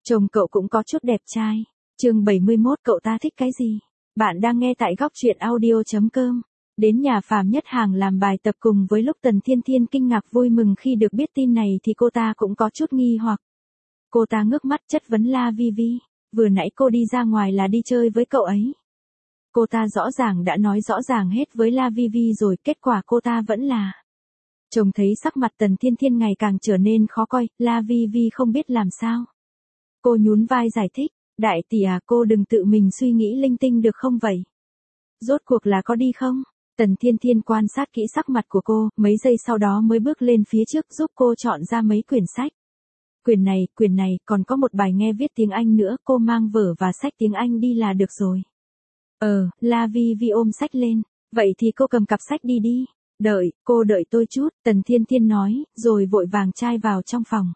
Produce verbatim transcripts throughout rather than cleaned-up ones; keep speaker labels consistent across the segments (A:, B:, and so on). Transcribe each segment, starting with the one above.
A: Chồng cậu cũng có chút đẹp trai. Chương bảy mươi mốt cậu ta thích cái gì? Bạn đang nghe tại góc truyện audio chấm com. Đến nhà Phạm Nhất Hàng làm bài tập cùng với lúc Tần Thiên Thiên kinh ngạc vui mừng khi được biết tin này thì cô ta cũng có chút nghi hoặc. Cô ta ngước mắt chất vấn La Vi Vi, vừa nãy cô đi ra ngoài là đi chơi với cậu ấy. Cô ta rõ ràng đã nói rõ ràng hết với La Vi Vi rồi, kết quả cô ta vẫn là. Chồng thấy sắc mặt Tần Thiên Thiên ngày càng trở nên khó coi, La Vi Vi không biết làm sao. Cô nhún vai giải thích, đại tỷ à, cô đừng tự mình suy nghĩ linh tinh được không vậy? Rốt cuộc là có đi không? Tần Thiên Thiên quan sát kỹ sắc mặt của cô, mấy giây sau đó mới bước lên phía trước giúp cô chọn ra mấy quyển sách. Quyển này, quyển này, còn có một bài nghe viết tiếng Anh nữa, cô mang vở và sách tiếng Anh đi là được rồi. Ờ, La Vi Vi ôm sách lên, vậy thì cô cầm cặp sách đi đi. Đợi, cô đợi tôi chút, Tần Thiên Thiên nói, rồi vội vàng trai vào trong phòng.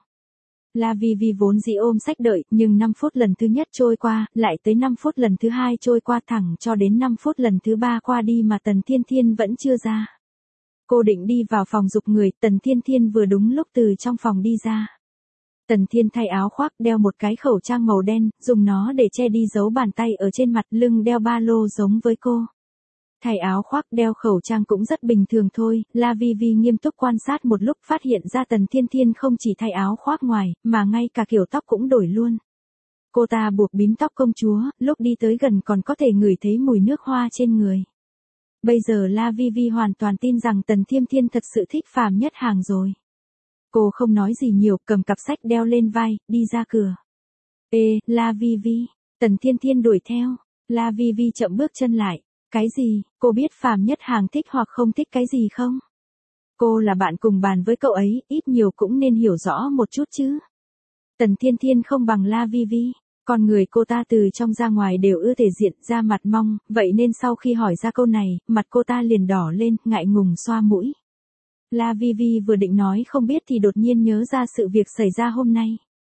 A: La Vi Vi vốn dĩ ôm sách đợi, nhưng năm phút lần thứ nhất trôi qua, lại tới năm phút lần thứ hai trôi qua thẳng cho đến năm phút lần thứ ba qua đi mà Tần Thiên Thiên vẫn chưa ra. Cô định đi vào phòng dục người, Tần Thiên Thiên vừa đúng lúc từ trong phòng đi ra. Tần Thiên thay áo khoác, đeo một cái khẩu trang màu đen, dùng nó để che đi dấu bàn tay ở trên mặt, lưng đeo ba lô giống với cô. Thay áo khoác đeo khẩu trang cũng rất bình thường thôi, La Vi Vi nghiêm túc quan sát một lúc phát hiện ra Tần Thiên Thiên không chỉ thay áo khoác ngoài, mà ngay cả kiểu tóc cũng đổi luôn. Cô ta buộc bím tóc công chúa, lúc đi tới gần còn có thể ngửi thấy mùi nước hoa trên người. Bây giờ La Vi Vi hoàn toàn tin rằng Tần Thiên Thiên thật sự thích Phạm Nhất Hàng rồi. Cô không nói gì nhiều, cầm cặp sách đeo lên vai, đi ra cửa. Ê, La Vi Vi, Tần Thiên Thiên đuổi theo, La Vi Vi chậm bước chân lại. Cái gì, cô biết Phạm Nhất Hàng thích hoặc không thích cái gì không? Cô là bạn cùng bàn với cậu ấy, ít nhiều cũng nên hiểu rõ một chút chứ. Tần Thiên Thiên không bằng La Vi Vi, con người cô ta từ trong ra ngoài đều ưa thể diện, da mặt mong, vậy nên sau khi hỏi ra câu này, mặt cô ta liền đỏ lên, ngại ngùng xoa mũi. La Vi Vi vừa định nói không biết thì đột nhiên nhớ ra sự việc xảy ra hôm nay.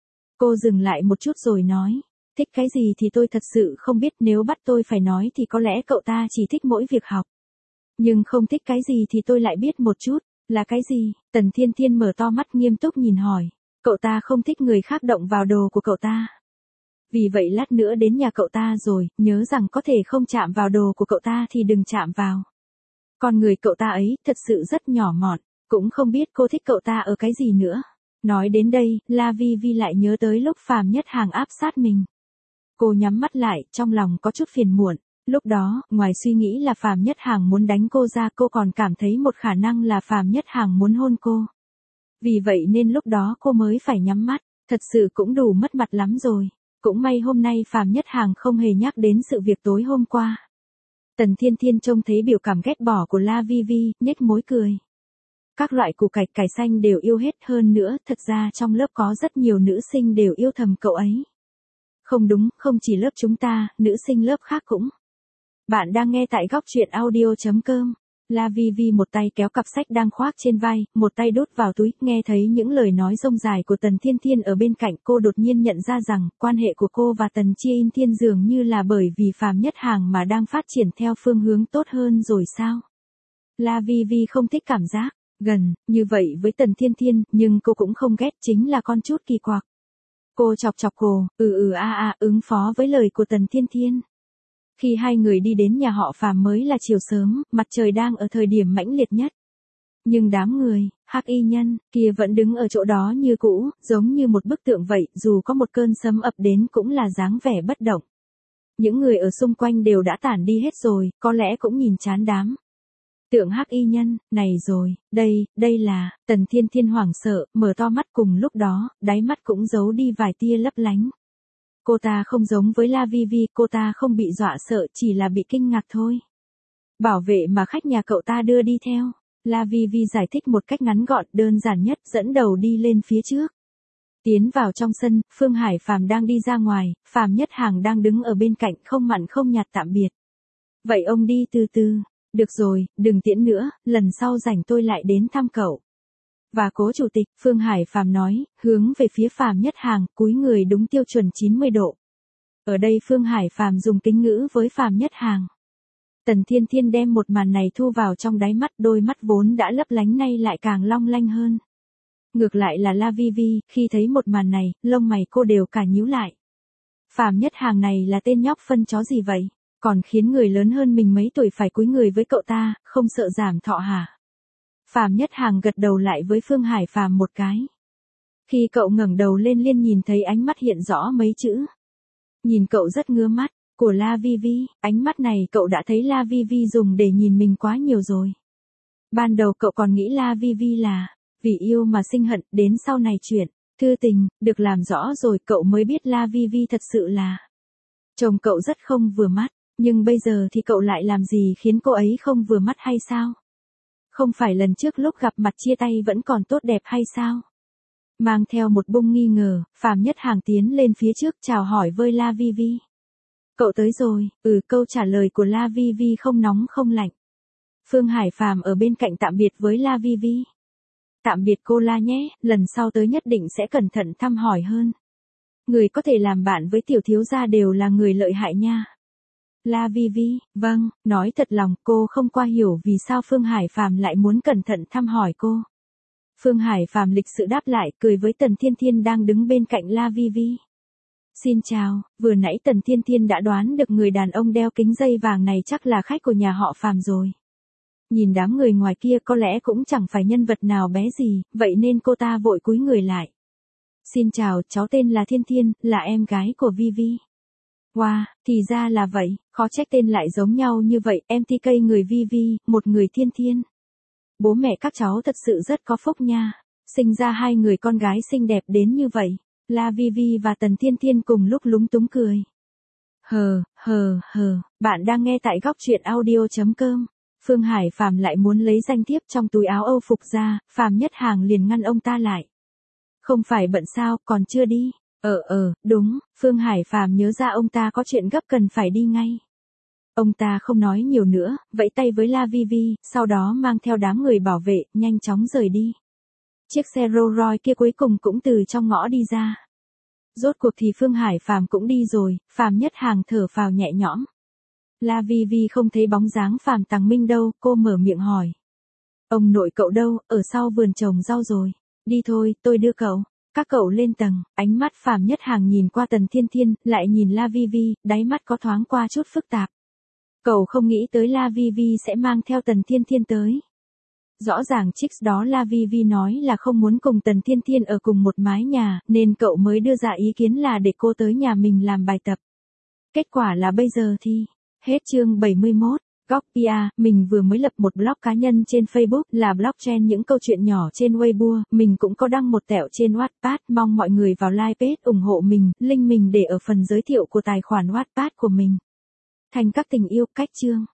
A: Cô dừng lại một chút rồi nói. Thích cái gì thì tôi thật sự không biết, nếu bắt tôi phải nói thì có lẽ cậu ta chỉ thích mỗi việc học. Nhưng không thích cái gì thì tôi lại biết một chút, là cái gì? Tần Thiên Thiên mở to mắt nghiêm túc nhìn hỏi. Cậu ta không thích người khác động vào đồ của cậu ta. Vì vậy lát nữa đến nhà cậu ta rồi, nhớ rằng có thể không chạm vào đồ của cậu ta thì đừng chạm vào. Con người cậu ta ấy thật sự rất nhỏ mọn, cũng không biết cô thích cậu ta ở cái gì nữa. Nói đến đây, La Vi Vi lại nhớ tới lúc Phạm Nhất Hàng áp sát mình. Cô nhắm mắt lại, trong lòng có chút phiền muộn. Lúc đó, ngoài suy nghĩ là Phạm Nhất Hàng muốn đánh cô ra, cô còn cảm thấy một khả năng là Phạm Nhất Hàng muốn hôn cô. Vì vậy nên lúc đó cô mới phải nhắm mắt, thật sự cũng đủ mất mặt lắm rồi. Cũng may hôm nay Phạm Nhất Hàng không hề nhắc đến sự việc tối hôm qua. Tần Thiên Thiên trông thấy biểu cảm ghét bỏ của La Vi Vi, nhếch môi cười. Các loại củ cải cải xanh đều yêu hết, hơn nữa, thật ra trong lớp có rất nhiều nữ sinh đều yêu thầm cậu ấy. Không đúng, không chỉ lớp chúng ta, nữ sinh lớp khác cũng. Bạn đang nghe tại góc truyện audio chấm com. La Vi Vi một tay kéo cặp sách đang khoác trên vai, một tay đút vào túi, nghe thấy những lời nói rông dài của Tần Thiên Thiên ở bên cạnh, cô đột nhiên nhận ra rằng, quan hệ của cô và Tần Chia In Thiên dường như là bởi vì Phạm Nhất Hàng mà đang phát triển theo phương hướng tốt hơn rồi sao? La Vi Vi không thích cảm giác gần như vậy với Tần Thiên Thiên, nhưng cô cũng không ghét, chính là con chút kỳ quặc. Cô chọc chọc cô, ừ ừ a a ứng phó với lời của Tần Thiên Thiên. Khi hai người đi đến nhà họ Phạm mới là chiều sớm, mặt trời đang ở thời điểm mãnh liệt nhất. Nhưng đám người, hắc y nhân, kia vẫn đứng ở chỗ đó như cũ, giống như một bức tượng vậy, dù có một cơn sấm ập đến cũng là dáng vẻ bất động. Những người ở xung quanh đều đã tản đi hết rồi, có lẽ cũng nhìn chán đám. Tượng hắc y nhân, này rồi, đây, đây là, Tần Thiên Thiên hoảng sợ, mở to mắt cùng lúc đó, đáy mắt cũng giấu đi vài tia lấp lánh. Cô ta không giống với La Vi Vi, cô ta không bị dọa sợ, chỉ là bị kinh ngạc thôi. Bảo vệ mà khách nhà cậu ta đưa đi theo, La Vi Vi giải thích một cách ngắn gọn, đơn giản nhất, dẫn đầu đi lên phía trước. Tiến vào trong sân, Phương Hải Phạm đang đi ra ngoài, Phạm Nhất Hàng đang đứng ở bên cạnh không mặn không nhạt tạm biệt. Vậy ông đi từ từ. Được rồi, đừng tiễn nữa, lần sau rảnh tôi lại đến thăm cậu. Và cố chủ tịch, Phương Hải Phạm nói, hướng về phía Phạm Nhất Hàng, cúi người đúng tiêu chuẩn chín mươi độ. Ở đây Phương Hải Phạm dùng kính ngữ với Phạm Nhất Hàng. Tần Thiên Thiên đem một màn này thu vào trong đáy mắt, đôi mắt vốn đã lấp lánh nay lại càng long lanh hơn. Ngược lại là La Vi Vi, khi thấy một màn này, lông mày cô đều cả nhíu lại. Phạm Nhất Hàng này là tên nhóc phân chó gì vậy? Còn khiến người lớn hơn mình mấy tuổi phải cúi người với cậu ta, không sợ giảm thọ hả? Phạm Nhất Hàng gật đầu lại với Phương Hải Phạm một cái. Khi cậu ngẩng đầu lên liền nhìn thấy ánh mắt hiện rõ mấy chữ. Nhìn cậu rất ngứa mắt, của La Vi Vi, ánh mắt này cậu đã thấy La Vi Vi dùng để nhìn mình quá nhiều rồi. Ban đầu cậu còn nghĩ La Vi Vi là vì yêu mà sinh hận, đến sau này chuyện thư tình được làm rõ rồi cậu mới biết La Vi Vi thật sự là chồng cậu rất không vừa mắt, nhưng bây giờ thì cậu lại làm gì khiến cô ấy không vừa mắt hay sao? Không phải lần trước lúc gặp mặt chia tay vẫn còn tốt đẹp hay sao? Mang theo một bông nghi ngờ, Phạm Nhất Hàng tiến lên phía trước chào hỏi với La Vi Vi. Cậu tới rồi, ừ, câu trả lời của La Vi Vi không nóng không lạnh. Phương Hải Phạm ở bên cạnh tạm biệt với La Vi Vi. Tạm biệt cô La nhé, lần sau tới nhất định sẽ cẩn thận thăm hỏi hơn. Người có thể làm bạn với tiểu thiếu gia đều là người lợi hại nha. La Vi Vi, vâng, nói thật lòng cô không qua hiểu vì sao Phương Hải Phạm lại muốn cẩn thận thăm hỏi cô. Phương Hải Phạm lịch sự đáp lại cười với Tần Thiên Thiên đang đứng bên cạnh La Vi Vi. Xin chào, vừa nãy Tần Thiên Thiên đã đoán được người đàn ông đeo kính dây vàng này chắc là khách của nhà họ Phạm rồi. Nhìn đám người ngoài kia có lẽ cũng chẳng phải nhân vật nào bé gì, vậy nên cô ta vội cúi người lại. Xin chào, cháu tên là Thiên Thiên, là em gái của Vi Vi. Wow, thì ra là vậy, khó trách tên lại giống nhau như vậy, em tê ca người Vi Vi, một người Thiên Thiên. Bố mẹ các cháu thật sự rất có phúc nha, sinh ra hai người con gái xinh đẹp đến như vậy. La Vi Vi và Tần Thiên Thiên cùng lúc lúng túng cười. Hờ, hờ, hờ, bạn đang nghe tại góc truyện audio chấm com. Phương Hải Phạm lại muốn lấy danh thiếp trong túi áo Âu phục ra, Phạm Nhất Hàng liền ngăn ông ta lại. Không phải bận sao, còn chưa đi. Ờ ờ, đúng, Phương Hải Phạm nhớ ra ông ta có chuyện gấp cần phải đi ngay. Ông ta không nói nhiều nữa, vẫy tay với La Vi Vi, sau đó mang theo đám người bảo vệ, nhanh chóng rời đi. Chiếc xe Rolls Royce kia cuối cùng cũng từ trong ngõ đi ra. Rốt cuộc thì Phương Hải Phạm cũng đi rồi, Phạm Nhất Hàng thở phào nhẹ nhõm. La Vi Vi không thấy bóng dáng Phạm Tằng Minh đâu, cô mở miệng hỏi. Ông nội cậu đâu, ở sau vườn trồng rau rồi. Đi thôi, tôi đưa cậu. Các cậu lên tầng, ánh mắt Phạm Nhất Hàng nhìn qua Tần Thiên Thiên, lại nhìn La Vi Vi, đáy mắt có thoáng qua chút phức tạp. Cậu không nghĩ tới La Vi Vi sẽ mang theo Tần Thiên Thiên tới. Rõ ràng Chicks đó La Vi Vi nói là không muốn cùng Tần Thiên Thiên ở cùng một mái nhà, nên cậu mới đưa ra ý kiến là để cô tới nhà mình làm bài tập. Kết quả là bây giờ thì, hết chương bảy mươi mốt. Góc pê a, mình vừa mới lập một blog cá nhân trên Facebook là blog trend những câu chuyện nhỏ trên Weibo, mình cũng có đăng một tẹo trên Wattpad, mong mọi người vào like page ủng hộ mình, link mình để ở phần giới thiệu của tài khoản Wattpad của mình. Thành các tình yêu, cách chương.